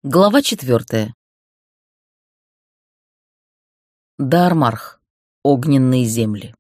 Глава 4. Даармарх. Огненные земли.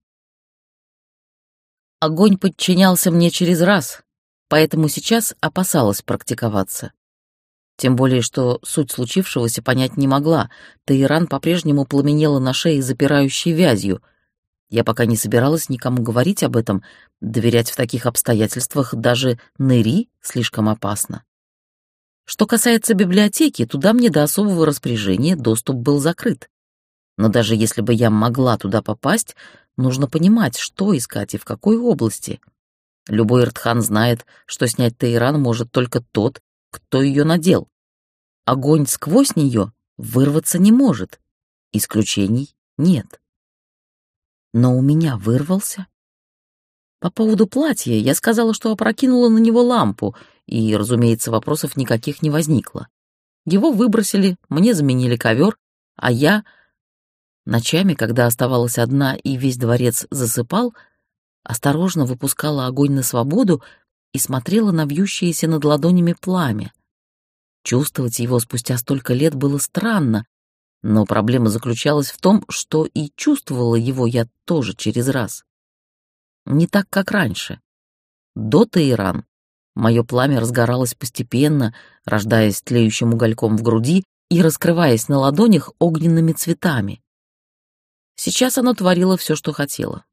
Огонь подчинялся мне через раз, поэтому сейчас опасалась практиковаться. Тем более, что суть случившегося понять не могла. Тейран по-прежнему пламенела на шее запирающей вязью. Я пока не собиралась никому говорить об этом. Доверять в таких обстоятельствах даже Нэри слишком опасно. Что касается библиотеки, туда мне до особого распоряжения доступ был закрыт. Но даже если бы я могла туда попасть, нужно понимать, что искать и в какой области. Любой Эртхан знает, что снять Тейран может только тот, кто ее надел. Огонь сквозь нее вырваться не может. Исключений нет. Но у меня вырвался. По поводу платья я сказала, что опрокинула на него лампу, и, разумеется, вопросов никаких не возникло. Его выбросили, мне заменили ковер, а я, ночами, когда оставалась одна и весь дворец засыпал, осторожно выпускала огонь на свободу и смотрела на вьющееся над ладонями пламя. Чувствовать его спустя столько лет было странно, но проблема заключалась в том, что и чувствовала его я тоже через раз. Не так, как раньше. До Тейран мое пламя разгоралось постепенно, рождаясь тлеющим угольком в груди и раскрываясь на ладонях огненными цветами. Сейчас оно творило все, что хотело.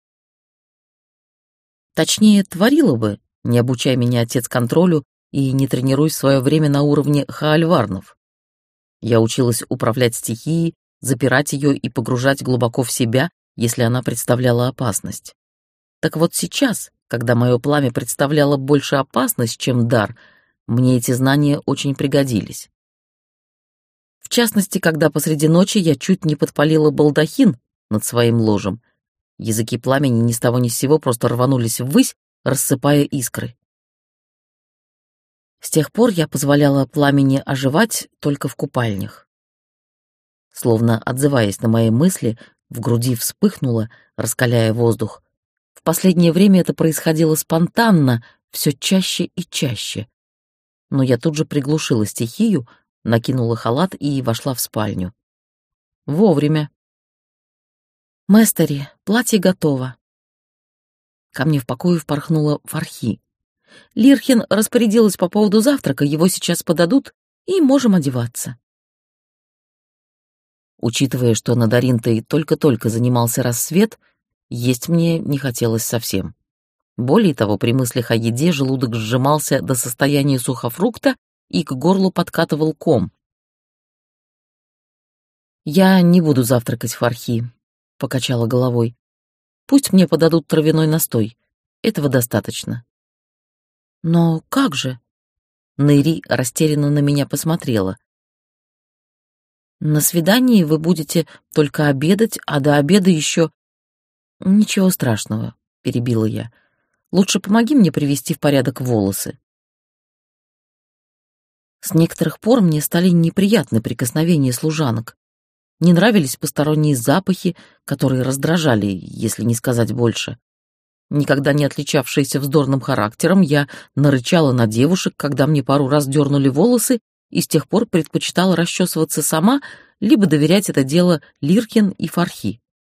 Точнее, творило бы, не обучай меня отец контролю и не тренируй в свое время на уровне хаальварнов. Я училась управлять стихией, запирать ее и погружать глубоко в себя, если она представляла опасность. Так вот сейчас, когда мое пламя представляло больше опасность, чем дар, мне эти знания очень пригодились. В частности, когда посреди ночи я чуть не подпалила балдахин над своим ложем. Языки пламени ни с того ни с сего просто рванулись ввысь, рассыпая искры. С тех пор я позволяла пламени оживать только в купальнях. Словно отзываясь на мои мысли, в груди вспыхнуло, раскаляя воздух. В последнее время это происходило спонтанно, все чаще и чаще. Но я тут же приглушила стихию, накинула халат и вошла в спальню. Вовремя. «Мэстери, платье готово». Ко мне в покое впорхнула Фархи. Лирхин распорядилась по поводу завтрака, его сейчас подадут, и можем одеваться. Учитывая, что над Аринтой только-только занимался рассвет, есть мне не хотелось совсем. Более того, при мыслях о еде желудок сжимался до состояния сухофрукта и к горлу подкатывал ком. «Я не буду завтракать, Фархи», — покачала головой. «Пусть мне подадут травяной настой. Этого достаточно». «Но как же?» Нэри растерянно на меня посмотрела. «На свидании вы будете только обедать, а до обеда еще...» «Ничего страшного», — перебила я. «Лучше помоги мне привести в порядок волосы». С некоторых пор мне стали неприятны прикосновения служанок. Не нравились посторонние запахи, которые раздражали, если не сказать больше. Никогда не отличавшаяся вздорным характером, я нарычала на девушек, когда мне пару раз дернули волосы, и с тех пор предпочитала расчесываться сама, либо доверять это дело Лирхин и Фархи.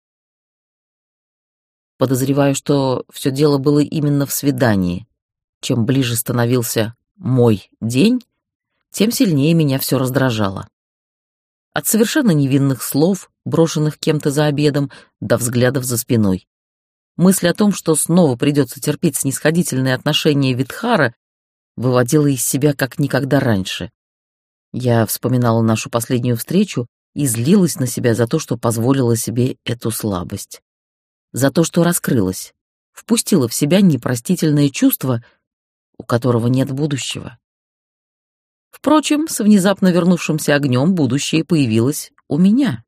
Подозреваю, что все дело было именно в свидании. Чем ближе становился мой день, тем сильнее меня все раздражало. От совершенно невинных слов, брошенных кем-то за обедом, до взглядов за спиной. Мысль о том, что снова придется терпеть снисходительные отношения Витхара, выводила из себя как никогда раньше. Я вспоминала нашу последнюю встречу и злилась на себя за то, что позволила себе эту слабость. За то, что раскрылась, впустила в себя непростительное чувство, у которого нет будущего. Впрочем, с внезапно вернувшимся огнем будущее появилось у меня.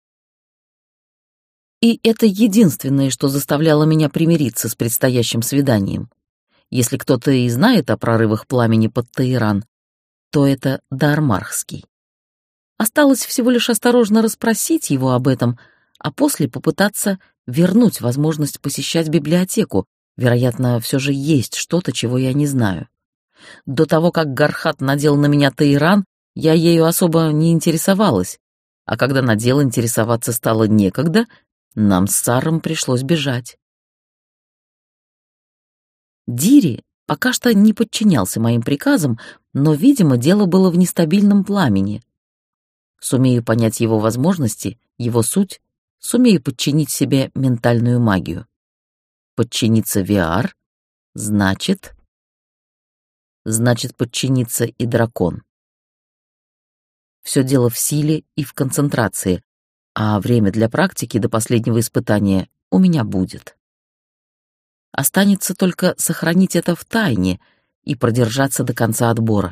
И это единственное, что заставляло меня примириться с предстоящим свиданием. Если кто-то и знает о прорывах пламени под Тейран, то это Даармархский. Осталось всего лишь осторожно расспросить его об этом, а после попытаться вернуть возможность посещать библиотеку. Вероятно, все же есть что-то, чего я не знаю. До того, как Гархат надел на меня Тейран, Я ею особо не интересовалась, а когда на дело интересоваться стало некогда, нам с Саром пришлось бежать. Дири пока что не подчинялся моим приказам, но, видимо, дело было в нестабильном пламени. Сумею понять его возможности, его суть, сумею подчинить себе ментальную магию. Подчиниться VR значит подчиниться и дракон. Все дело в силе и в концентрации, а время для практики до последнего испытания у меня будет. Останется только сохранить это в тайне и продержаться до конца отбора.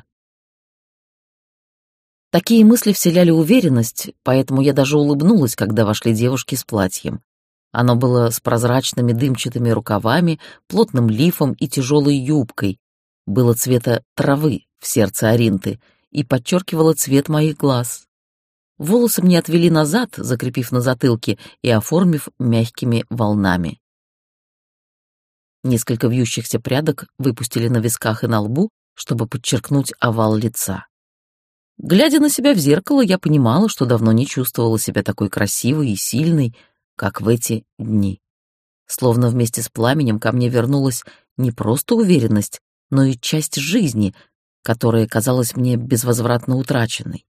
Такие мысли вселяли уверенность, поэтому я даже улыбнулась, когда вошли девушки с платьем. Оно было с прозрачными дымчатыми рукавами, плотным лифом и тяжелой юбкой, было цвета травы в сердце Аринты и подчеркивало цвет моих глаз. Волосы мне отвели назад, закрепив на затылке и оформив мягкими волнами. Несколько вьющихся прядок выпустили на висках и на лбу, чтобы подчеркнуть овал лица. Глядя на себя в зеркало, я понимала, что давно не чувствовала себя такой красивой и сильной, как в эти дни. Словно вместе с пламенем ко мне вернулась не просто уверенность, но и часть жизни, которая казалась мне безвозвратно утраченной.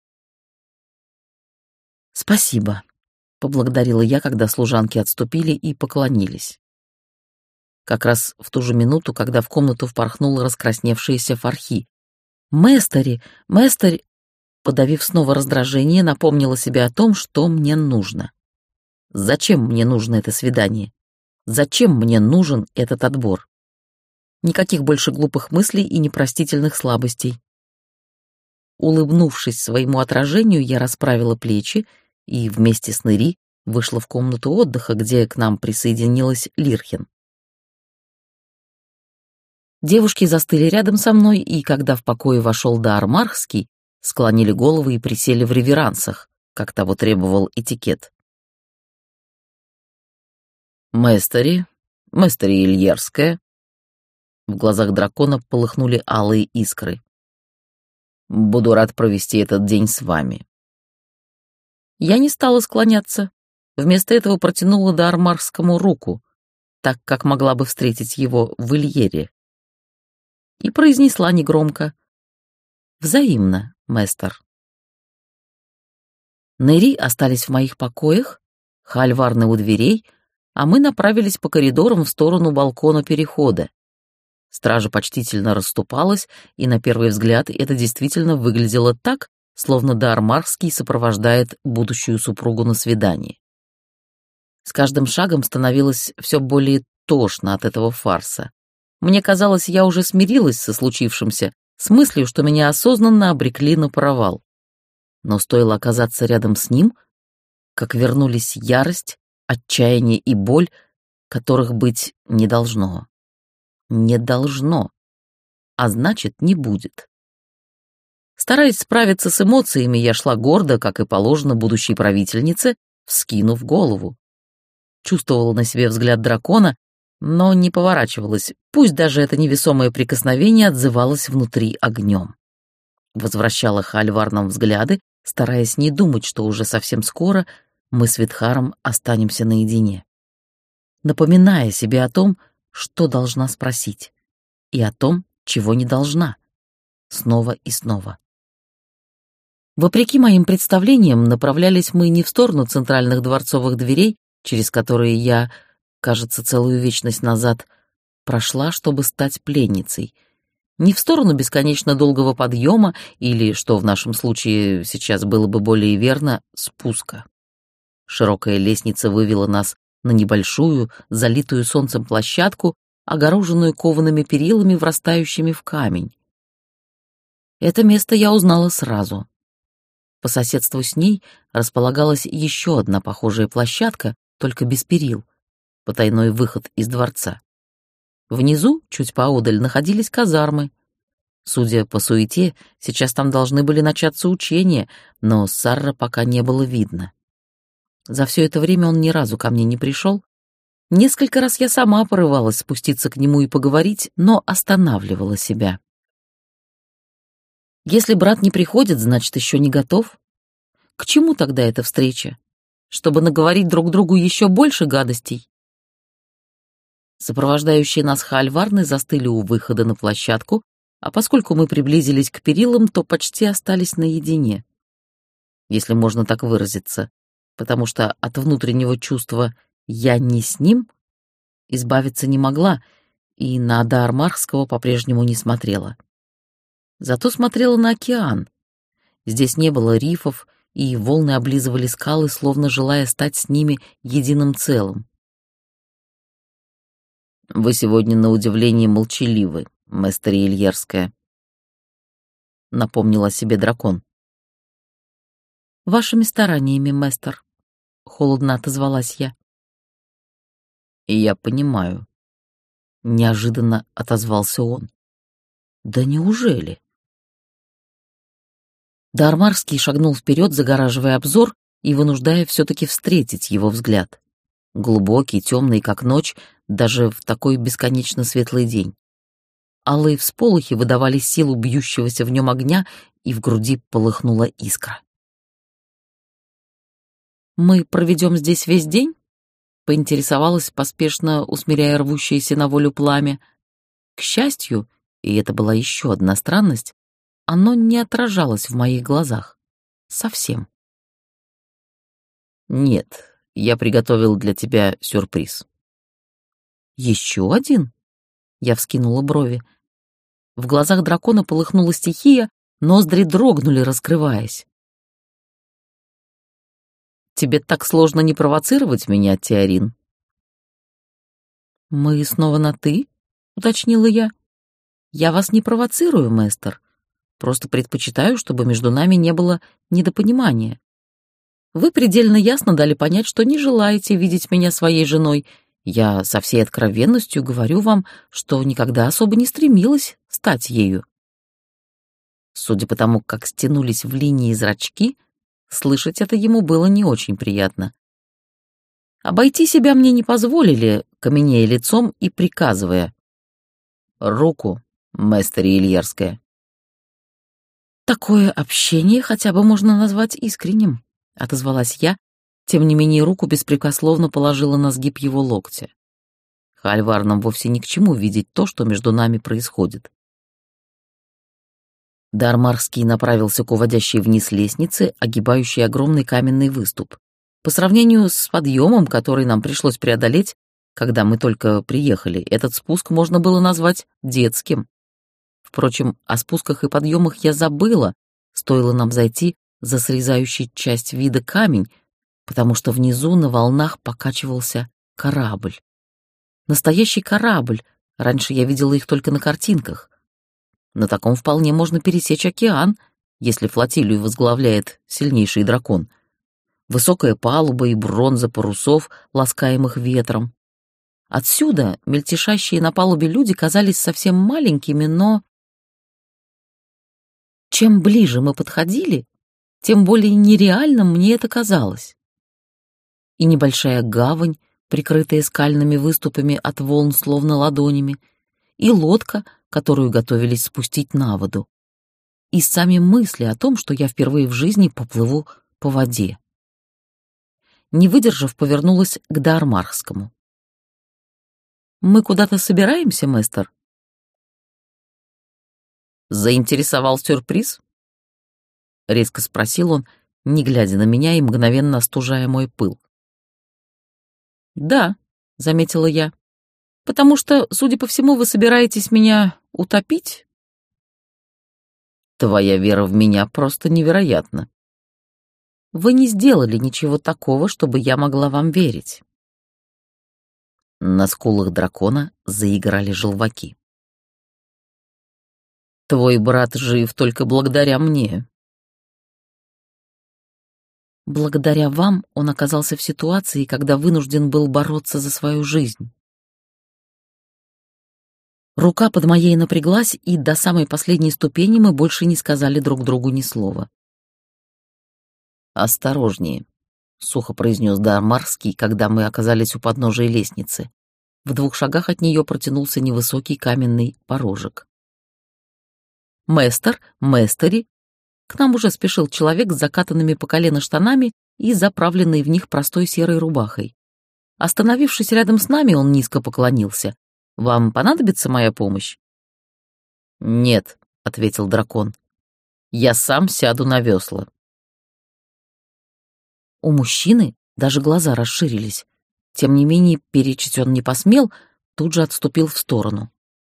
«Спасибо», — поблагодарила я, когда служанки отступили и поклонились. Как раз в ту же минуту, когда в комнату впорхнула раскрасневшаяся Фархи. «Мэстери, мэстери!» Подавив снова раздражение, напомнила себе о том, что мне нужно. Зачем мне нужно это свидание? Зачем мне нужен этот отбор? Никаких больше глупых мыслей и непростительных слабостей. Улыбнувшись своему отражению, я расправила плечи и вместе с Нэри вышла в комнату отдыха, где к нам присоединилась Лирхин. Девушки застыли рядом со мной, и когда в покое вошел Дар Мархский, склонили головы и присели в реверансах, как того требовал этикет. «Мэстери Ильерская». В глазах дракона полыхнули алые искры. «Буду рад провести этот день с вами». Я не стала склоняться. Вместо этого протянула Дар Мархскому руку, так как могла бы встретить его в Ильере. И произнесла негромко: «Взаимно, мэстер». Нэри остались в моих покоях, Хальварны у дверей, а мы направились по коридорам в сторону балкона перехода. Стража почтительно расступалась, и на первый взгляд это действительно выглядело так, словно Дар Мархский сопровождает будущую супругу на свидание. С каждым шагом становилось все более тошно от этого фарса. Мне казалось, я уже смирилась со случившимся, с мыслью, что меня осознанно обрекли на провал. Но стоило оказаться рядом с ним, как вернулись ярость, отчаяние и боль, которых быть не должно. Не должно. А значит, не будет. Стараясь справиться с эмоциями, я шла гордо, как и положено будущей правительнице, вскинув голову. Чувствовала на себе взгляд дракона, но не поворачивалась, пусть даже это невесомое прикосновение отзывалось внутри огнем. Возвращала Хальварнам взгляды, стараясь не думать, что уже совсем скоро мы с Витхаром останемся наедине. Напоминая себе о том, что должна спросить, и о том, чего не должна, снова и снова. Вопреки моим представлениям, направлялись мы не в сторону центральных дворцовых дверей, через которые я, кажется, целую вечность назад прошла, чтобы стать пленницей, не в сторону бесконечно долгого подъема или, что в нашем случае сейчас было бы более верно, спуска. Широкая лестница вывела нас на небольшую, залитую солнцем площадку, огороженную коваными перилами, врастающими в камень. Это место я узнала сразу. По соседству с ней располагалась еще одна похожая площадка, только без перил, потайной выход из дворца. Внизу, чуть поодаль, находились казармы. Судя по суете, сейчас там должны были начаться учения, но Сарра пока не было видно. За все это время он ни разу ко мне не пришел. Несколько раз я сама порывалась спуститься к нему и поговорить, но останавливала себя. Если брат не приходит, значит, еще не готов. К чему тогда эта встреча? Чтобы наговорить друг другу еще больше гадостей? Сопровождающие нас хальварны застыли у выхода на площадку, а поскольку мы приблизились к перилам, то почти остались наедине, если можно так выразиться, потому что от внутреннего чувства «я не с ним» избавиться не могла и на Ада Армархского по-прежнему не смотрела. Зато смотрела на океан. Здесь не было рифов, и волны облизывали скалы, словно желая стать с ними единым целым. «Вы сегодня на удивление молчаливы, мэстер Ильерская», — напомнил о себе дракон. «Вашими стараниями, мэстер», — холодно отозвалась я. «И я понимаю», — неожиданно отозвался он. «Да неужели?» Дармарский шагнул вперед, загораживая обзор и вынуждая все-таки встретить его взгляд. Глубокий, темный, как ночь, даже в такой бесконечно светлый день. Алые всполохи выдавали силу бьющегося в нем огня, и в груди полыхнула искра. «Мы проведем здесь весь день?» — поинтересовалась, поспешно усмиряя рвущееся на волю пламя. К счастью, и это была еще одна странность, оно не отражалось в моих глазах. Совсем. «Нет, я приготовил для тебя сюрприз». «Еще один?» — я вскинула брови. В глазах дракона полыхнула стихия, ноздри дрогнули, раскрываясь. «Тебе так сложно не провоцировать меня, Теорин?» «Мы снова на «ты», — уточнила я. «Я вас не провоцирую, мэстер. Просто предпочитаю, чтобы между нами не было недопонимания. Вы предельно ясно дали понять, что не желаете видеть меня своей женой. Я со всей откровенностью говорю вам, что никогда особо не стремилась стать ею». Судя по тому, как стянулись в линии зрачки, слышать это ему было не очень приятно. Обойти себя мне не позволили, каменея лицом и приказывая: «Руку, мэстер Ильерская». «Такое общение хотя бы можно назвать искренним», — отозвалась я, тем не менее руку беспрекословно положила на сгиб его локтя. Хальварнам вовсе ни к чему видеть то, что между нами происходит. Дармарский направился к уводящей вниз лестнице, огибающей огромный каменный выступ. По сравнению с подъемом, который нам пришлось преодолеть, когда мы только приехали, этот спуск можно было назвать детским. Впрочем, о спусках и подъемах я забыла, стоило нам зайти за срезающий часть вида камень, потому что внизу на волнах покачивался корабль. Настоящий корабль, раньше я видела их только на картинках. На таком вполне можно пересечь океан, если флотилию возглавляет сильнейший дракон. Высокая палуба и бронза парусов, ласкаемых ветром. Отсюда мельтешащие на палубе люди казались совсем маленькими, но... Чем ближе мы подходили, тем более нереальным мне это казалось. И небольшая гавань, прикрытая скальными выступами от волн словно ладонями, и лодка, которую готовились спустить на воду, и сами мысли о том, что я впервые в жизни поплыву по воде. Не выдержав, повернулась к Дармархскому. «Мы куда-то собираемся, мэстер?» «Заинтересовал сюрприз?» — резко спросил он, не глядя на меня и мгновенно остужая мой пыл. «Да», — заметила я, — «потому что, судя по всему, вы собираетесь меня утопить?» «Твоя вера в меня просто невероятна». «Вы не сделали ничего такого, чтобы я могла вам верить». На скулах дракона заиграли желваки. «Твой брат жив только благодаря мне». «Благодаря вам он оказался в ситуации, когда вынужден был бороться за свою жизнь». Рука под моей напряглась, и до самой последней ступени мы больше не сказали друг другу ни слова. «Осторожнее», — сухо произнес Дармарский, когда мы оказались у подножия лестницы. В 2 шагах от нее протянулся невысокий каменный порожек. Мэстер, Мэстери. К нам уже спешил человек с закатанными по колено штанами и заправленной в них простой серой рубахой. Остановившись рядом с нами, он низко поклонился. «Вам понадобится моя помощь?» «Нет», — ответил дракон. «Я сам сяду на весла». У мужчины даже глаза расширились. Тем не менее, перечить он не посмел, тут же отступил в сторону.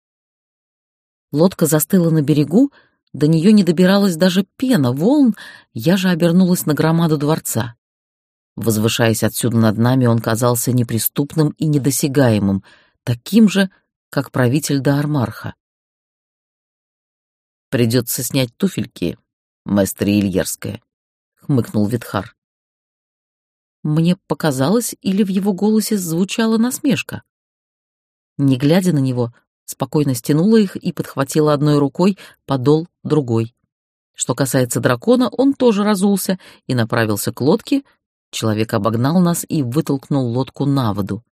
Лодка застыла на берегу, до нее не добиралась даже пена волн, я же обернулась на громаду дворца. Возвышаясь отсюда над нами, он казался неприступным и недосягаемым, таким же, как правитель Даармарха. «Придется снять туфельки, мэстре Ильерская», — хмыкнул Витхар. Мне показалось, или в его голосе звучала насмешка. Не глядя на него, спокойно стянула их и подхватила одной рукой подол другой. Что касается дракона, он тоже разулся и направился к лодке. Человек обогнал нас и вытолкнул лодку на воду.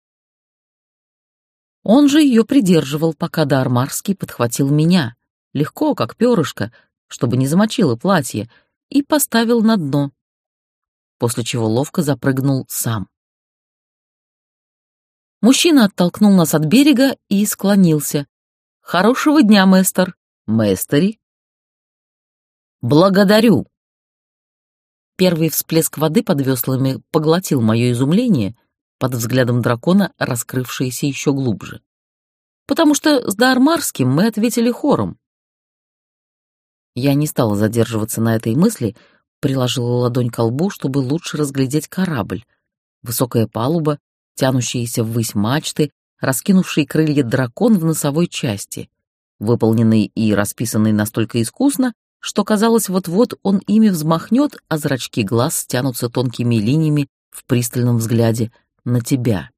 Он же ее придерживал, пока Даармарский подхватил меня, легко, как перышко, чтобы не замочило платье, и поставил на дно, после чего ловко запрыгнул сам. Мужчина оттолкнул нас от берега и склонился. «Хорошего дня, мэстер!» «Мэстери?» «Благодарю!» Первый всплеск воды под веслами поглотил мое изумление, под взглядом дракона, раскрывшееся еще глубже. Потому что с Даармарским мы ответили хором. Я не стала задерживаться на этой мысли, приложила ладонь к лбу, чтобы лучше разглядеть корабль. Высокая палуба, тянущиеся ввысь мачты, раскинувший крылья дракон в носовой части, выполненный и расписанный настолько искусно, что казалось, вот-вот он ими взмахнет, а зрачки глаз стянутся тонкими линиями в пристальном взгляде на тебя.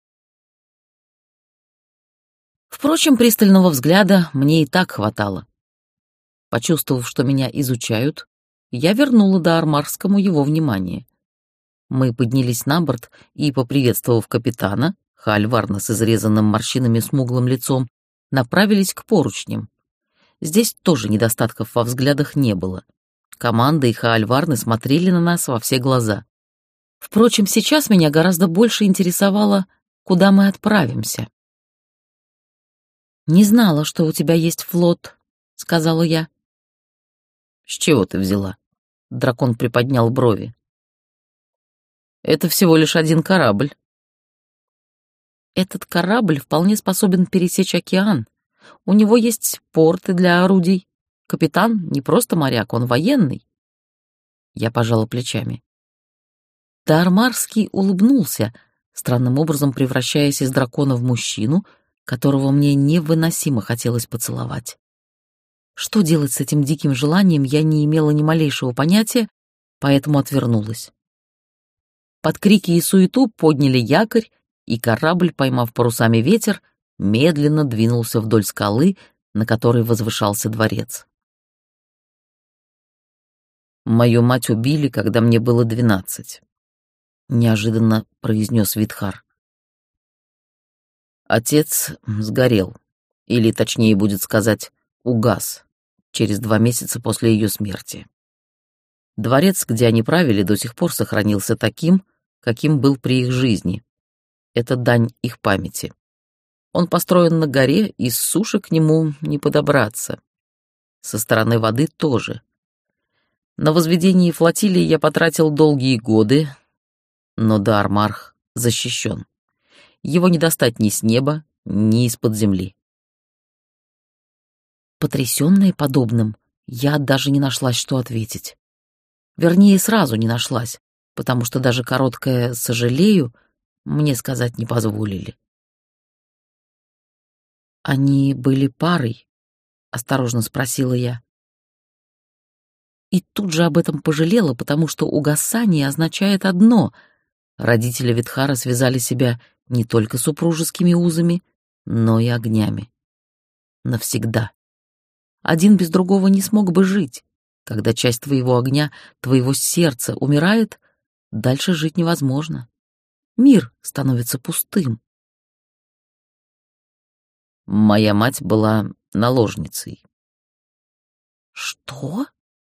Впрочем, пристального взгляда мне и так хватало. Почувствовав, что меня изучают, я вернула Даармарскому его внимание. Мы поднялись на борт и, поприветствовав капитана, Хаальварна с изрезанным морщинами смуглым лицом, направились к поручням. Здесь тоже недостатков во взглядах не было. Команда и Хаальварны смотрели на нас во все глаза. Впрочем, сейчас меня гораздо больше интересовало, куда мы отправимся. «Не знала, что у тебя есть флот», — сказала я. «С чего ты взяла?» — дракон приподнял брови. «Это всего лишь один корабль». «Этот корабль вполне способен пересечь океан. У него есть порты для орудий. Капитан не просто моряк, он военный». Я пожала плечами. Даармарский улыбнулся, странным образом превращаясь из дракона в мужчину, которого мне невыносимо хотелось поцеловать. Что делать с этим диким желанием, я не имела ни малейшего понятия, поэтому отвернулась. Под крики и суету подняли якорь, и корабль, поймав парусами ветер, медленно двинулся вдоль скалы, на которой возвышался дворец. «Мою мать убили, когда мне было 12», — неожиданно произнес Витхар. «Отец сгорел, или, точнее будет сказать, угас, через 2 месяца после ее смерти. Дворец, где они правили, до сих пор сохранился таким, каким был при их жизни. Это дань их памяти. Он построен на горе, и с суши к нему не подобраться. Со стороны воды тоже. На возведение флотилии я потратил долгие годы, но Даармарх защищен. Его не достать ни с неба, ни из-под земли». Потрясённая подобным, я даже не нашлась, что ответить. Вернее, сразу не нашлась, потому что даже короткое «сожалею» мне сказать не позволили. «Они были парой?» — осторожно спросила я. И тут же об этом пожалела, потому что угасание означает одно — родители Витхара связали себя не только супружескими узами, но и огнями. Навсегда. Один без другого не смог бы жить. Когда часть твоего огня, твоего сердца умирает, дальше жить невозможно. Мир становится пустым. Моя мать была наложницей. Что?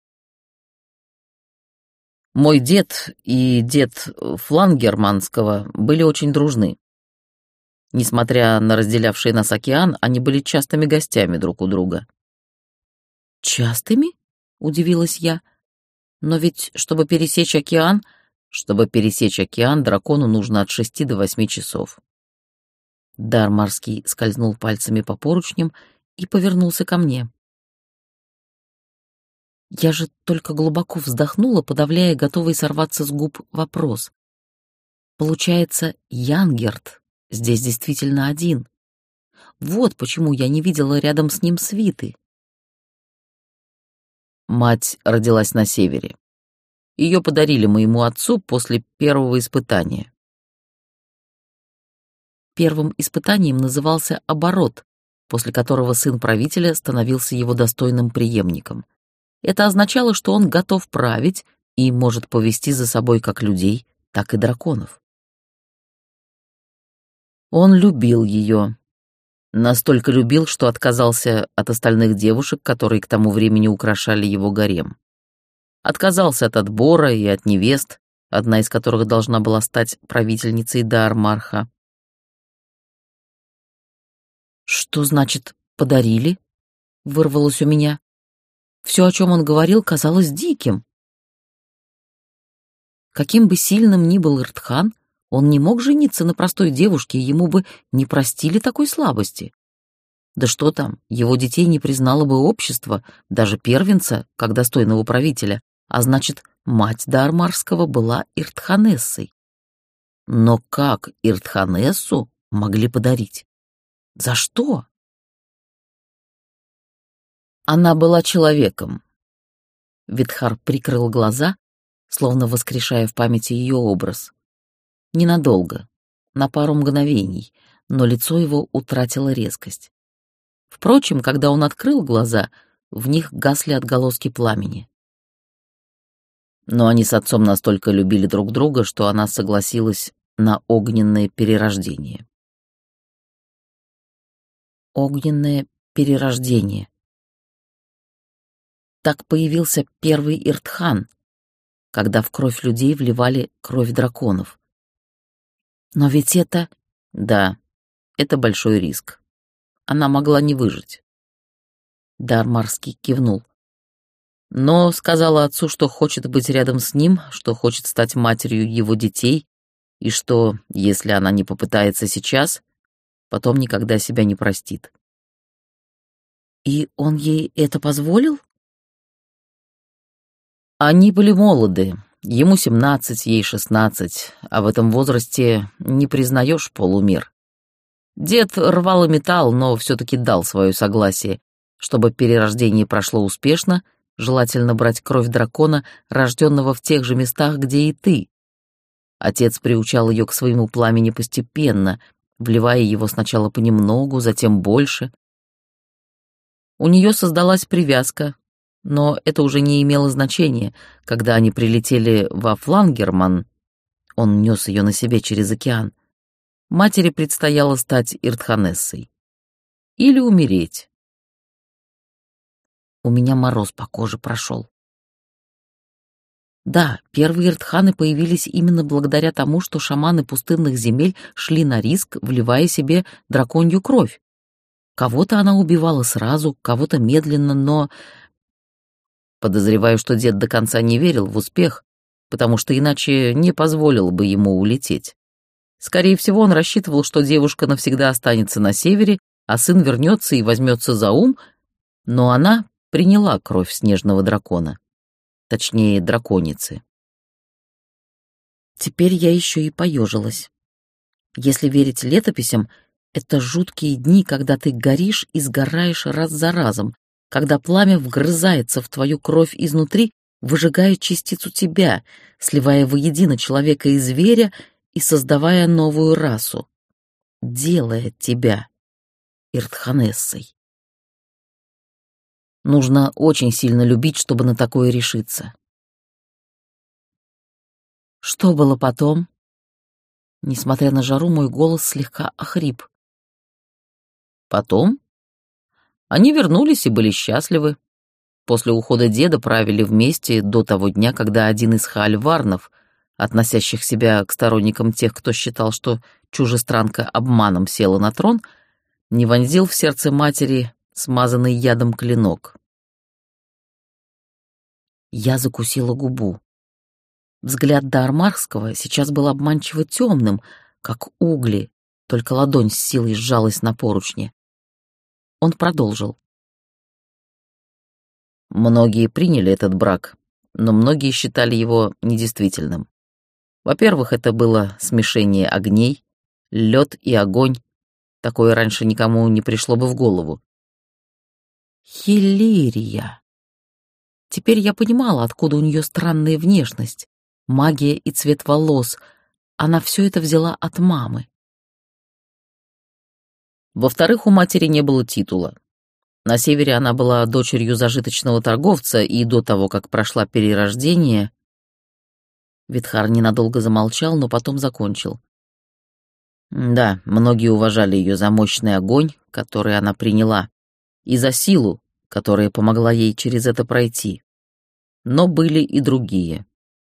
Мой дед и дед Флангерманского были очень дружны. Несмотря на разделявший нас океан, они были частыми гостями друг у друга. Частыми? Удивилась я. Но ведь, чтобы пересечь океан, дракону нужно от 6 до 8 часов. Дармарский скользнул пальцами по поручням и повернулся ко мне. Я же только глубоко вздохнула, подавляя готовый сорваться с губ вопрос. Получается, Янгерт здесь действительно один. Вот почему я не видела рядом с ним свиты. Мать родилась на севере. Ее подарили моему отцу после первого испытания. Первым испытанием назывался оборот, после которого сын правителя становился его достойным преемником. Это означало, что он готов править и может повести за собой как людей, так и драконов. Он любил ее. Настолько любил, что отказался от остальных девушек, которые к тому времени украшали его гарем. Отказался от отбора и от невест, одна из которых должна была стать правительницей Даармарха. «Что значит «подарили»?» — вырвалось у меня. Все, о чем он говорил, казалось диким. Каким бы сильным ни был Иртхан, он не мог жениться на простой девушке, и ему бы не простили такой слабости. Да что там, его детей не признало бы общество, даже первенца, как достойного правителя, а значит, мать Даармарского была Иртханессой. Но как Иртханессу могли подарить? За что? Она была человеком. Витхар прикрыл глаза, словно воскрешая в памяти ее образ. Ненадолго, на пару мгновений, но лицо его утратило резкость. Впрочем, когда он открыл глаза, в них гасли отголоски пламени. Но они с отцом настолько любили друг друга, что она согласилась на огненное перерождение. Огненное перерождение. Так появился первый Иртхан, когда в кровь людей вливали кровь драконов. Но ведь это... Да, это большой риск. Она могла не выжить. Дармарский кивнул. Но сказала отцу, что хочет быть рядом с ним, что хочет стать матерью его детей, и что, если она не попытается сейчас, потом никогда себя не простит. И он ей это позволил? Они были молоды, ему 17, ей 16, а в этом возрасте не признаешь полумер. Дед рвал и металл, но все-таки дал свое согласие. Чтобы перерождение прошло успешно, желательно брать кровь дракона, рожденного в тех же местах, где и ты. Отец приучал ее к своему пламени постепенно, вливая его сначала понемногу, затем больше. У нее создалась привязка, но это уже не имело значения. Когда они прилетели во Флангерман, он нес ее на себе через океан, матери предстояло стать Иртханессой. Или умереть. У меня мороз по коже прошел. Да, первые Иртханы появились именно благодаря тому, что шаманы пустынных земель шли на риск, вливая себе драконью кровь. Кого-то она убивала сразу, кого-то медленно, но... Подозреваю, что дед до конца не верил в успех, потому что иначе не позволил бы ему улететь. Скорее всего, он рассчитывал, что девушка навсегда останется на севере, а сын вернется и возьмется за ум, но она приняла кровь снежного дракона, точнее, драконицы. Теперь я еще и поежилась. Если верить летописям, это жуткие дни, когда ты горишь и сгораешь раз за разом, когда пламя вгрызается в твою кровь изнутри, выжигая частицу тебя, сливая воедино человека и зверя и создавая новую расу, делая тебя Иртханессой. Нужно очень сильно любить, чтобы на такое решиться. Что было потом? Несмотря на жару, мой голос слегка охрип. Потом они вернулись и были счастливы. После ухода деда правили вместе до того дня, когда один из хаальварнов, относящих себя к сторонникам тех, кто считал, что чужестранка обманом села на трон, не вонзил в сердце матери смазанный ядом клинок. Я закусила губу. Взгляд Даармарского сейчас был обманчиво темным, как угли, только ладонь с силой сжалась на поручне. Он продолжил. Многие приняли этот брак, но многие считали его недействительным. Во-первых, это было смешение огней, лед и огонь. Такое раньше никому не пришло бы в голову. Хиллирия. Теперь я понимала, откуда у нее странная внешность, магия и цвет волос. Она все это взяла от мамы. Во-вторых, у матери не было титула. На севере она была дочерью зажиточного торговца, и до того, как прошла перерождение... Витхар ненадолго замолчал, но потом закончил. Да, многие уважали ее за мощный огонь, который она приняла, и за силу, которая помогла ей через это пройти. Но были и другие.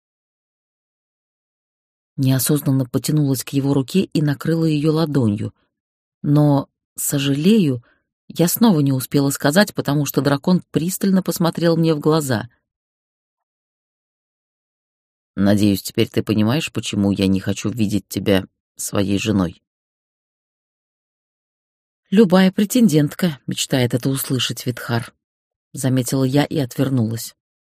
Неосознанно потянулась к его руке и накрыла ее ладонью. Но, сожалею, я снова не успела сказать, потому что дракон пристально посмотрел мне в глаза. «Надеюсь, теперь ты понимаешь, почему я не хочу видеть тебя своей женой?» «Любая претендентка мечтает это услышать, Витхар», — заметила я и отвернулась.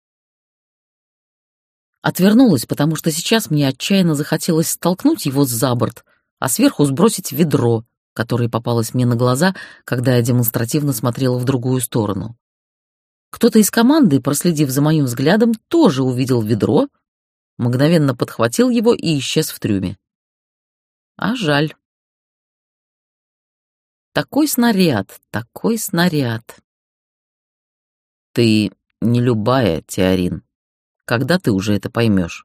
Отвернулась, потому что сейчас мне отчаянно захотелось столкнуть его за борт, а сверху сбросить ведро, которое попалось мне на глаза, когда я демонстративно смотрела в другую сторону. Кто-то из команды, проследив за моим взглядом, тоже увидел ведро, мгновенно подхватил его и исчез в трюме. А жаль. Такой снаряд, такой снаряд. Ты не любая, Теорин. Когда ты уже это поймешь?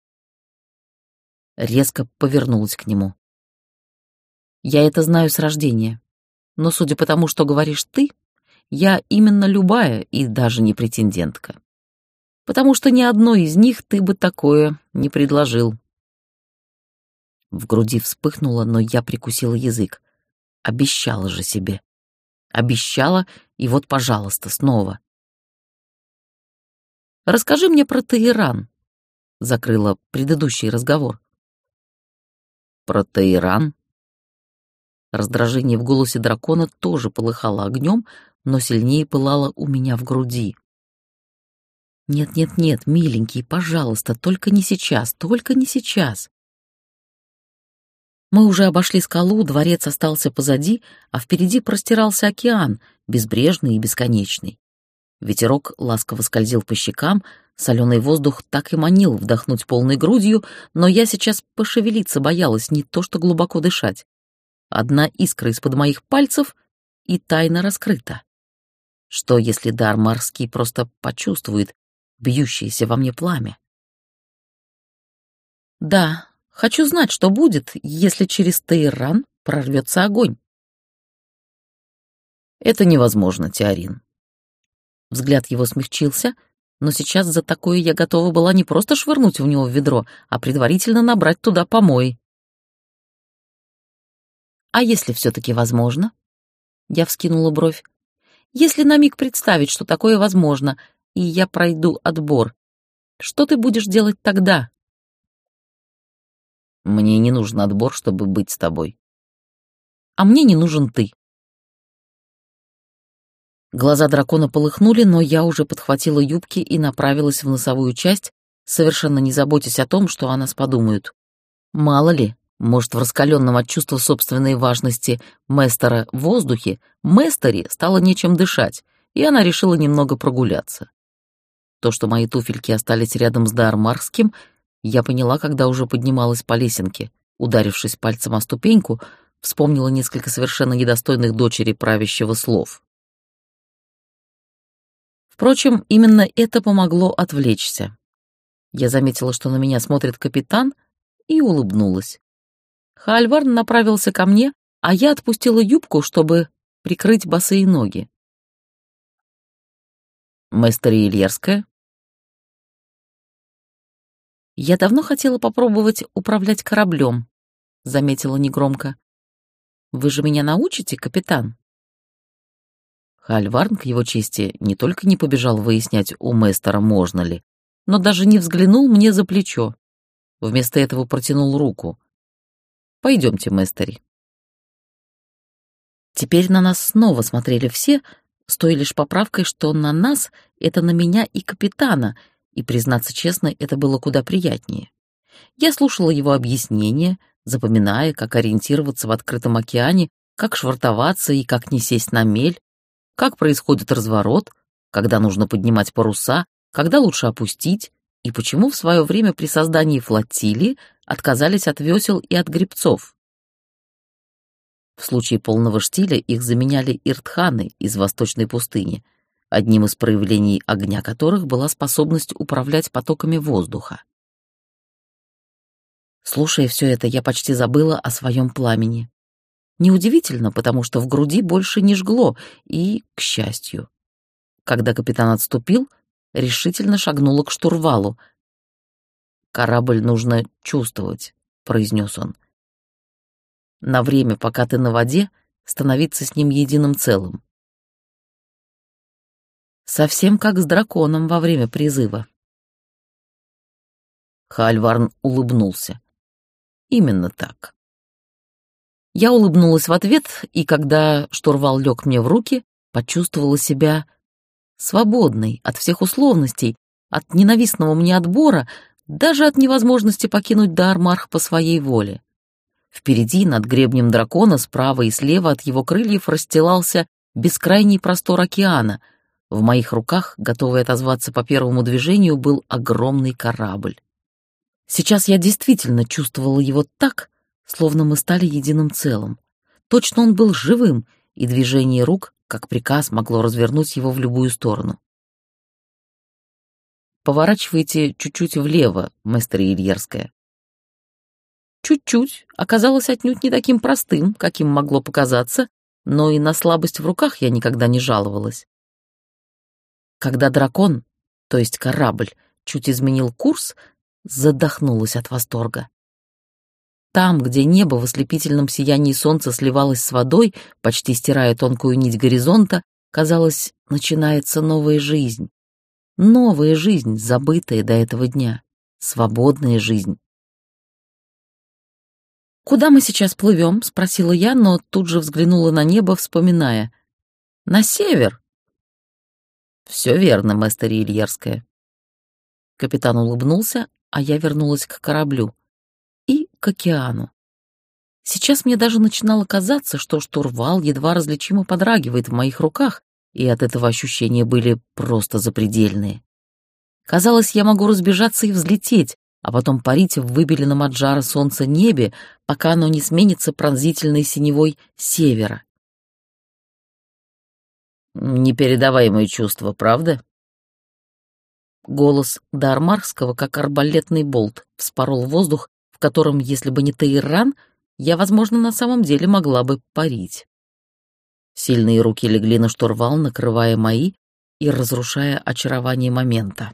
Резко повернулась к нему. Я это знаю с рождения, но судя по тому, что говоришь ты, я именно любая и даже не претендентка. Потому что ни одной из них ты бы такое не предложил. В груди вспыхнуло, но я прикусила язык. Обещала же себе. Обещала, и вот, пожалуйста, снова. «Расскажи мне про Таиран», — закрыла предыдущий разговор. «Про Таиран?» Раздражение в голосе дракона тоже полыхало огнем, но сильнее пылало у меня в груди. «Нет, миленький, пожалуйста, только не сейчас, только не сейчас». Мы уже обошли скалу, дворец остался позади, а впереди простирался океан, безбрежный и бесконечный. Ветерок ласково скользил по щекам, соленый воздух так и манил вдохнуть полной грудью, но я сейчас пошевелиться боялась, не то что глубоко дышать. Одна искра из-под моих пальцев, и тайна раскрыта. Что, если Даармарский просто почувствует бьющееся во мне пламя? Да, хочу знать, что будет, если через Таиран прорвется огонь. Это невозможно, Теорин. Взгляд его смягчился, но сейчас за такое я готова была не просто швырнуть в него в ведро, а предварительно набрать туда помой. «А если все-таки возможно?» Я вскинула бровь. «Если на миг представить, что такое возможно, и я пройду отбор, что ты будешь делать тогда?» «Мне не нужен отбор, чтобы быть с тобой». «А мне не нужен ты». Глаза дракона полыхнули, но я уже подхватила юбки и направилась в носовую часть, совершенно не заботясь о том, что о нас подумают. Мало ли, может, в раскаленном от чувства собственной важности Местера в воздухе Местере стало нечем дышать, и она решила немного прогуляться. То, что мои туфельки остались рядом с Даармарским, я поняла, когда уже поднималась по лесенке. Ударившись пальцем о ступеньку, вспомнила несколько совершенно недостойных дочери правящего слов. Впрочем, именно это помогло отвлечься. Я заметила, что на меня смотрит капитан, и улыбнулась. Хаальварн направился ко мне, а я отпустила юбку, чтобы прикрыть босые ноги. Мэстер Ильерская? «Я давно хотела попробовать управлять кораблем», — заметила негромко. «Вы же меня научите, капитан?» Хальварн, к его чести, не только не побежал выяснять у Мэстера, можно ли, но даже не взглянул мне за плечо. Вместо этого протянул руку. «Пойдемте, Мэстери». Теперь на нас снова смотрели все, с той лишь поправкой, что на нас — это на меня и капитана, и, признаться честно, это было куда приятнее. Я слушала его объяснения, запоминая, как ориентироваться в открытом океане, как швартоваться и как не сесть на мель, как происходит разворот, когда нужно поднимать паруса, когда лучше опустить, и почему в свое время при создании флотилии отказались от весел и от гребцов. В случае полного штиля их заменяли иртханы из Восточной пустыни, одним из проявлений огня которых была способность управлять потоками воздуха. Слушая все это, я почти забыла о своем пламени. Неудивительно, потому что в груди больше не жгло, и, к счастью. Когда капитан отступил, решительно шагнула к штурвалу. «Корабль нужно чувствовать», — произнес он. «На время, пока ты на воде, становиться с ним единым целым». Совсем как с драконом во время призыва. Хальварн улыбнулся. Именно так. Я улыбнулась в ответ, и когда штурвал лег мне в руки, почувствовала себя свободной от всех условностей, от ненавистного мне отбора, даже от невозможности покинуть Даармарх по своей воле. Впереди, над гребнем дракона, справа и слева от его крыльев расстилался бескрайний простор океана. В моих руках, готовый отозваться по первому движению, был огромный корабль. Сейчас я действительно чувствовала его так, словно мы стали единым целым. Точно он был живым, и движение рук, как приказ, могло развернуть его в любую сторону. «Поворачивайте чуть-чуть влево, мэстер Ильерская». Чуть-чуть оказалось отнюдь не таким простым, каким могло показаться, но и на слабость в руках я никогда не жаловалась. Когда дракон, то есть корабль, чуть изменил курс, задохнулась от восторга. Там, где небо в ослепительном сиянии солнца сливалось с водой, почти стирая тонкую нить горизонта, казалось, начинается новая жизнь. Новая жизнь, забытая до этого дня. Свободная жизнь. «Куда мы сейчас плывем?» — спросила я, но тут же взглянула на небо, вспоминая. «На север!» «Все верно, мэстер Ильерская». Капитан улыбнулся, а я вернулась к кораблю и к океану. Сейчас мне даже начинало казаться, что штурвал едва различимо подрагивает в моих руках, и от этого ощущения были просто запредельные. Казалось, я могу разбежаться и взлететь, а потом парить в выбеленном от жара солнца небе, пока оно не сменится пронзительной синевой севера. Непередаваемые чувства, правда? Голос Даармархского, как арбалетный болт, вспорол воздух, в котором, если бы не Тейран, я, возможно, на самом деле могла бы парить. Сильные руки легли на штурвал, накрывая мои и разрушая очарование момента.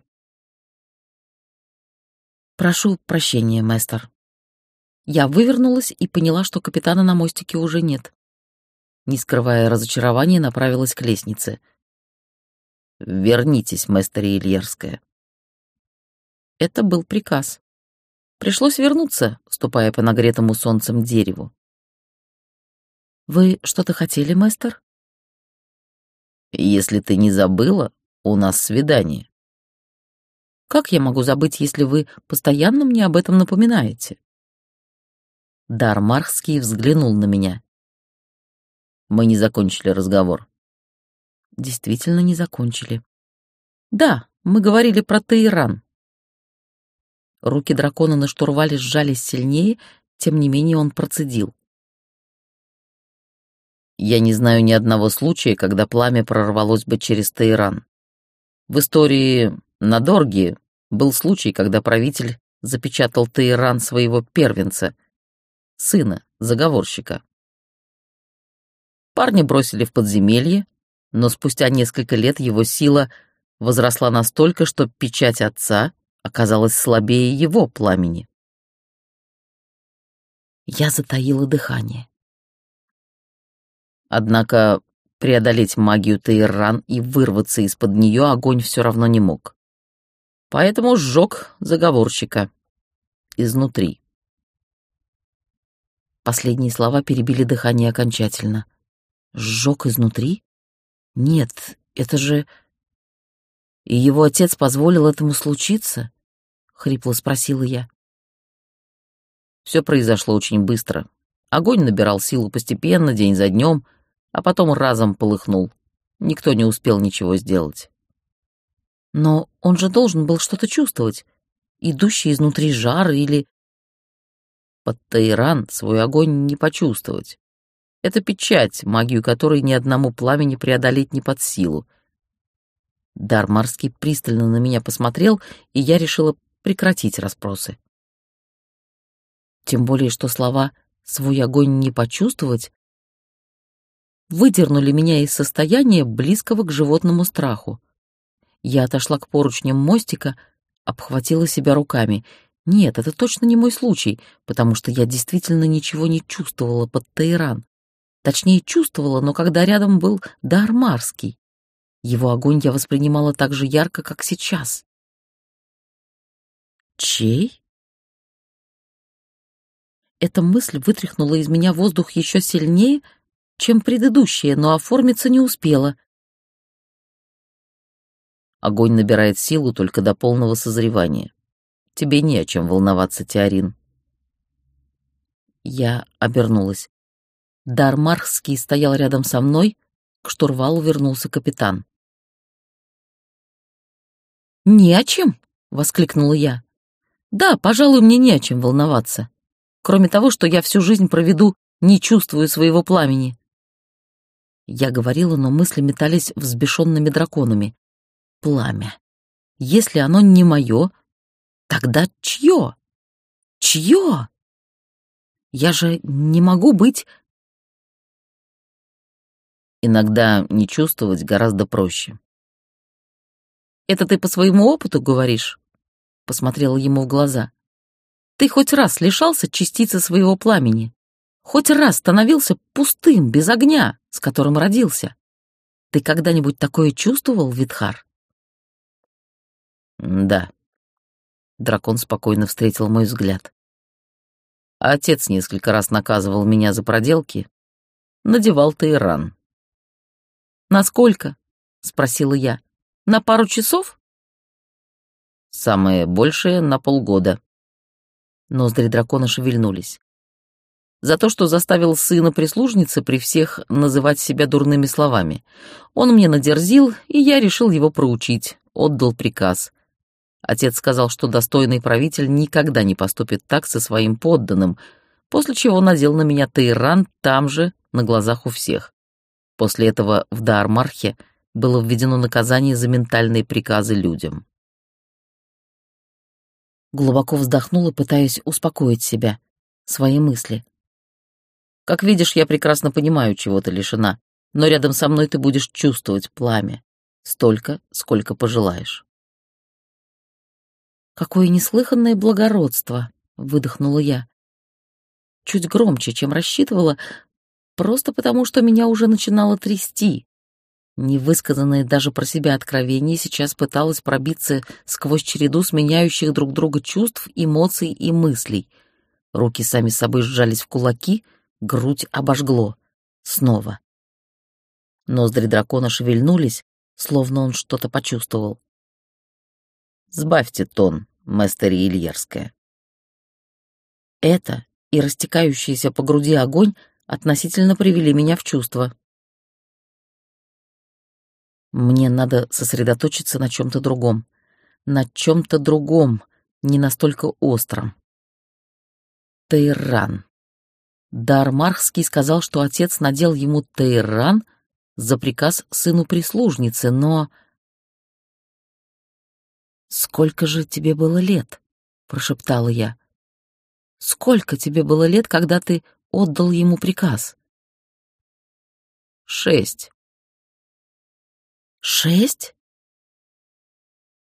«Прошу прощения, мэстер». Я вывернулась и поняла, что капитана на мостике уже нет. Не скрывая разочарования, направилась к лестнице. «Вернитесь, мэстер Ильерская». Это был приказ. Пришлось вернуться, ступая по нагретому солнцем дереву. «Вы что-то хотели, мэстер?» «Если ты не забыла, у нас свидание». «Как я могу забыть, если вы постоянно мне об этом напоминаете?» Даармархский взглянул на меня. «Мы не закончили разговор». «Действительно не закончили. Да, мы говорили про Тейран». Руки дракона на штурвале сжались сильнее, тем не менее он процедил. «Я не знаю ни одного случая, когда пламя прорвалось бы через Тейран. В истории на Дорге был случай, когда правитель запечатал Тейран своего первенца, сына, заговорщика. Парня бросили в подземелье, но спустя несколько лет его сила возросла настолько, что печать отца оказалась слабее его пламени. Я затаила дыхание. Однако преодолеть магию Тейрран и вырваться из-под нее огонь все равно не мог. Поэтому сжег заговорщика изнутри. Последние слова перебили дыхание окончательно. Сжег изнутри? Нет, это же... И его отец позволил этому случиться? Хрипло спросила я. Все произошло очень быстро. Огонь набирал силу постепенно, день за днем, а потом разом полыхнул. Никто не успел ничего сделать. Но он же должен был что-то чувствовать. Идущий изнутри жар или... Под Тейрран свой огонь не почувствовать. Это печать, магию которой ни одному пламени преодолеть не под силу. Дармарский пристально на меня посмотрел, и я решила прекратить расспросы. Тем более, что слова «свой огонь не почувствовать» выдернули меня из состояния, близкого к животному страху. Я отошла к поручням мостика, обхватила себя руками. Нет, это точно не мой случай, потому что я действительно ничего не чувствовала под Тейрран. Точнее, чувствовала, но когда рядом был Дармарский. Его огонь я воспринимала так же ярко, как сейчас. Чей? Эта мысль вытряхнула из меня воздух еще сильнее, чем предыдущая, но оформиться не успела. Огонь набирает силу только до полного созревания. Тебе не о чем волноваться, Теорин. Я обернулась. Дармарский стоял рядом со мной, к штурвалу вернулся капитан. «Не о чем!» — воскликнула я. «Да, пожалуй, мне не о чем волноваться. Кроме того, что я всю жизнь проведу, не чувствуя своего пламени». Я говорила, но мысли метались взбешенными драконами. Пламя. Если оно не мое, тогда чье? Чье? Я же не могу быть... Иногда не чувствовать гораздо проще. «Это ты по своему опыту говоришь?» — посмотрела ему в глаза. «Ты хоть раз лишался частицы своего пламени? Хоть раз становился пустым, без огня, с которым родился? Ты когда-нибудь такое чувствовал, Витхар?» «Да». Дракон спокойно встретил мой взгляд. Отец несколько раз наказывал меня за проделки, надевал Тейрран. «Насколько?» — спросила я. «На пару часов?» «Самое большее — на полгода». Ноздри дракона шевельнулись. За то, что заставил сына прислужницы при всех называть себя дурными словами. Он мне надерзил, и я решил его проучить, отдал приказ. Отец сказал, что достойный правитель никогда не поступит так со своим подданным, после чего надел на меня Тейрран там же, на глазах у всех. После этого в Даармархе было введено наказание за ментальные приказы людям. Глубоко вздохнула, пытаясь успокоить себя, свои мысли. Как видишь, я прекрасно понимаю, чего ты лишена, но рядом со мной ты будешь чувствовать пламя. Столько, сколько пожелаешь. «Какое неслыханное благородство!» — выдохнула я. Чуть громче, чем рассчитывала, просто потому, что меня уже начинало трясти. Невысказанное даже про себя откровение сейчас пыталось пробиться сквозь череду сменяющих друг друга чувств, эмоций и мыслей. Руки сами собой сжались в кулаки, грудь обожгло. Снова. Ноздри дракона шевельнулись, словно он что-то почувствовал. Сбавьте тон, мэстери Ильерская. Это и растекающийся по груди огонь относительно привели меня в чувство. Мне надо сосредоточиться на чем-то другом. На чем-то другом, не настолько остром. Тейрран. Даармархский сказал, что отец надел ему Тейрран за приказ сыну прислужницы, но... «Сколько же тебе было лет?» — прошептала я. «Сколько тебе было лет, когда ты отдал ему приказ?» 6. 6?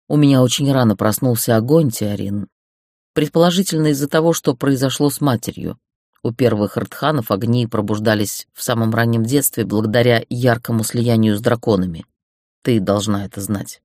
У меня очень рано проснулся огонь, Теорин. Предположительно из-за того, что произошло с матерью. У первых Артханов огни пробуждались в самом раннем детстве благодаря яркому слиянию с драконами. Ты должна это знать.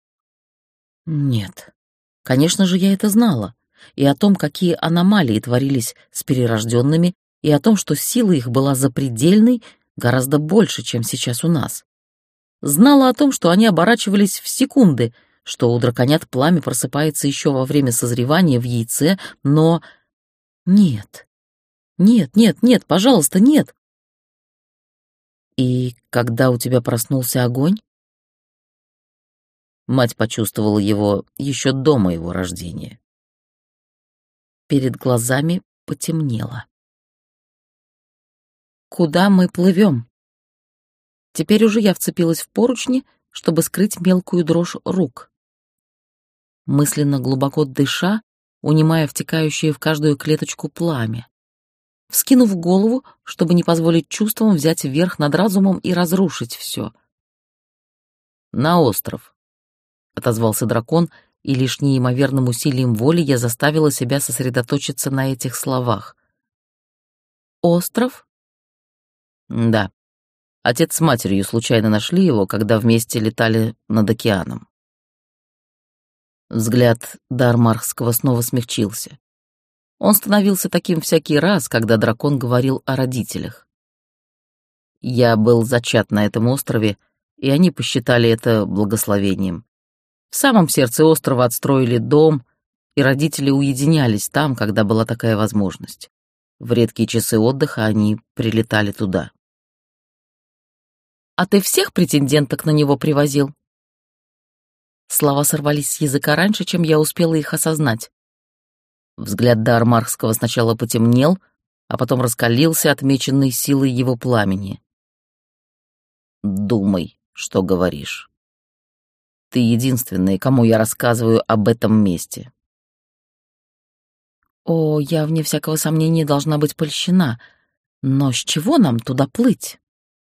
Нет. Конечно же, я это знала. И о том, какие аномалии творились с перерожденными, и о том, что сила их была запредельной, гораздо больше, чем сейчас у нас. Знала о том, что они оборачивались в секунды, что у драконят пламя просыпается еще во время созревания в яйце, но... Нет. Нет, нет, нет, пожалуйста, нет. И когда у тебя проснулся огонь? Мать почувствовала его еще до моего рождения. Перед глазами потемнело. Куда мы плывем? Теперь уже я вцепилась в поручни, чтобы скрыть мелкую дрожь рук. Мысленно глубоко дыша, унимая втекающее в каждую клеточку пламя. Вскинув голову, чтобы не позволить чувствам взять верх над разумом и разрушить все. «На остров», — отозвался дракон, и лишь неимоверным усилием воли я заставила себя сосредоточиться на этих словах. «Остров?» «Да. Отец с матерью случайно нашли его, когда вместе летали над океаном». Взгляд Дармархского снова смягчился. Он становился таким всякий раз, когда дракон говорил о родителях. Я был зачат на этом острове, и они посчитали это благословением. В самом сердце острова отстроили дом, и родители уединялись там, когда была такая возможность. В редкие часы отдыха они прилетали туда. «А ты всех претенденток на него привозил?» Слова сорвались с языка раньше, чем я успела их осознать. Взгляд Дармархского сначала потемнел, а потом раскалился, отмеченный силой его пламени. «Думай, что говоришь. Ты единственный, кому я рассказываю об этом месте». О, я, вне всякого сомнения, должна быть польщена. Но с чего нам туда плыть?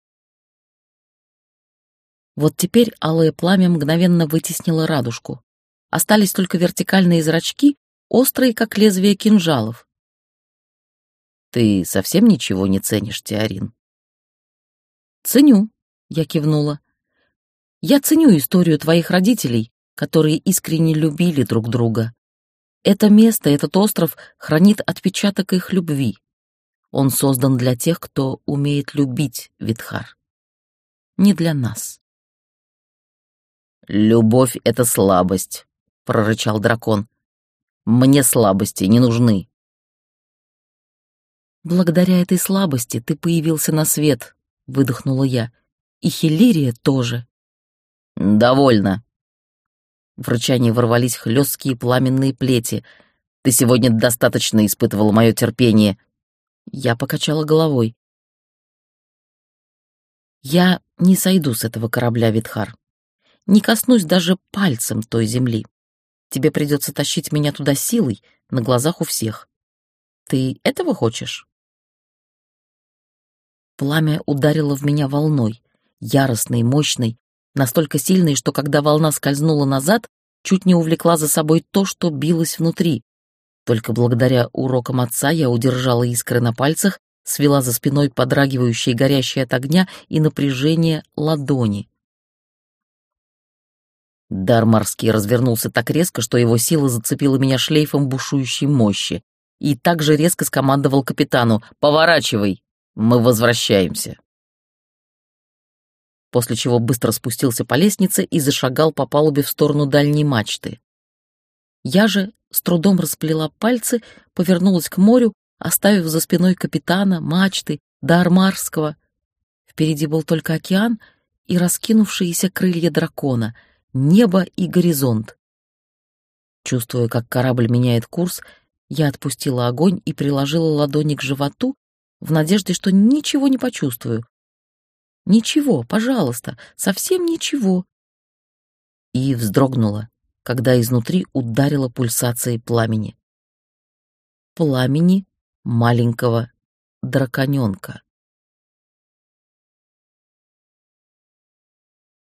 Вот теперь алое пламя мгновенно вытеснило радужку. Остались только вертикальные зрачки, острые, как лезвие кинжалов. «Ты совсем ничего не ценишь, Теорин?» «Ценю», — я кивнула. «Я ценю историю твоих родителей, которые искренне любили друг друга. Это место, этот остров хранит отпечаток их любви. Он создан для тех, кто умеет любить, Витхар. Не для нас». «Любовь — это слабость», — прорычал дракон. «Мне слабости не нужны». «Благодаря этой слабости ты появился на свет», — выдохнула я. «И Хиллирия тоже». «Довольно». В рычание ворвались хлесткие пламенные плети. «Ты сегодня достаточно испытывала мое терпение». Я покачала головой. «Я не сойду с этого корабля, Витхар. Не коснусь даже пальцем той земли. Тебе придется тащить меня туда силой, на глазах у всех. Ты этого хочешь?» Пламя ударило в меня волной, яростной, мощной, настолько сильной, что когда волна скользнула назад, чуть не увлекла за собой то, что билось внутри. Только благодаря урокам отца я удержала искры на пальцах, свела за спиной подрагивающие, горящие от огня и напряжения ладони. Дармарский развернулся так резко, что его сила зацепила меня шлейфом бушующей мощи, и так же резко скомандовал капитану: «Поворачивай, мы возвращаемся». После чего быстро спустился по лестнице и зашагал по палубе в сторону дальней мачты. Я же с трудом расплела пальцы, повернулась к морю, оставив за спиной капитана, мачты, Дармарского. Впереди был только океан и раскинувшиеся крылья дракона, небо и горизонт. Чувствуя, как корабль меняет курс, я отпустила огонь и приложила ладони к животу в надежде, что ничего не почувствую. Ничего, пожалуйста, совсем ничего. И вздрогнула, когда изнутри ударила пульсацией пламени. Пламени маленького драконёнка.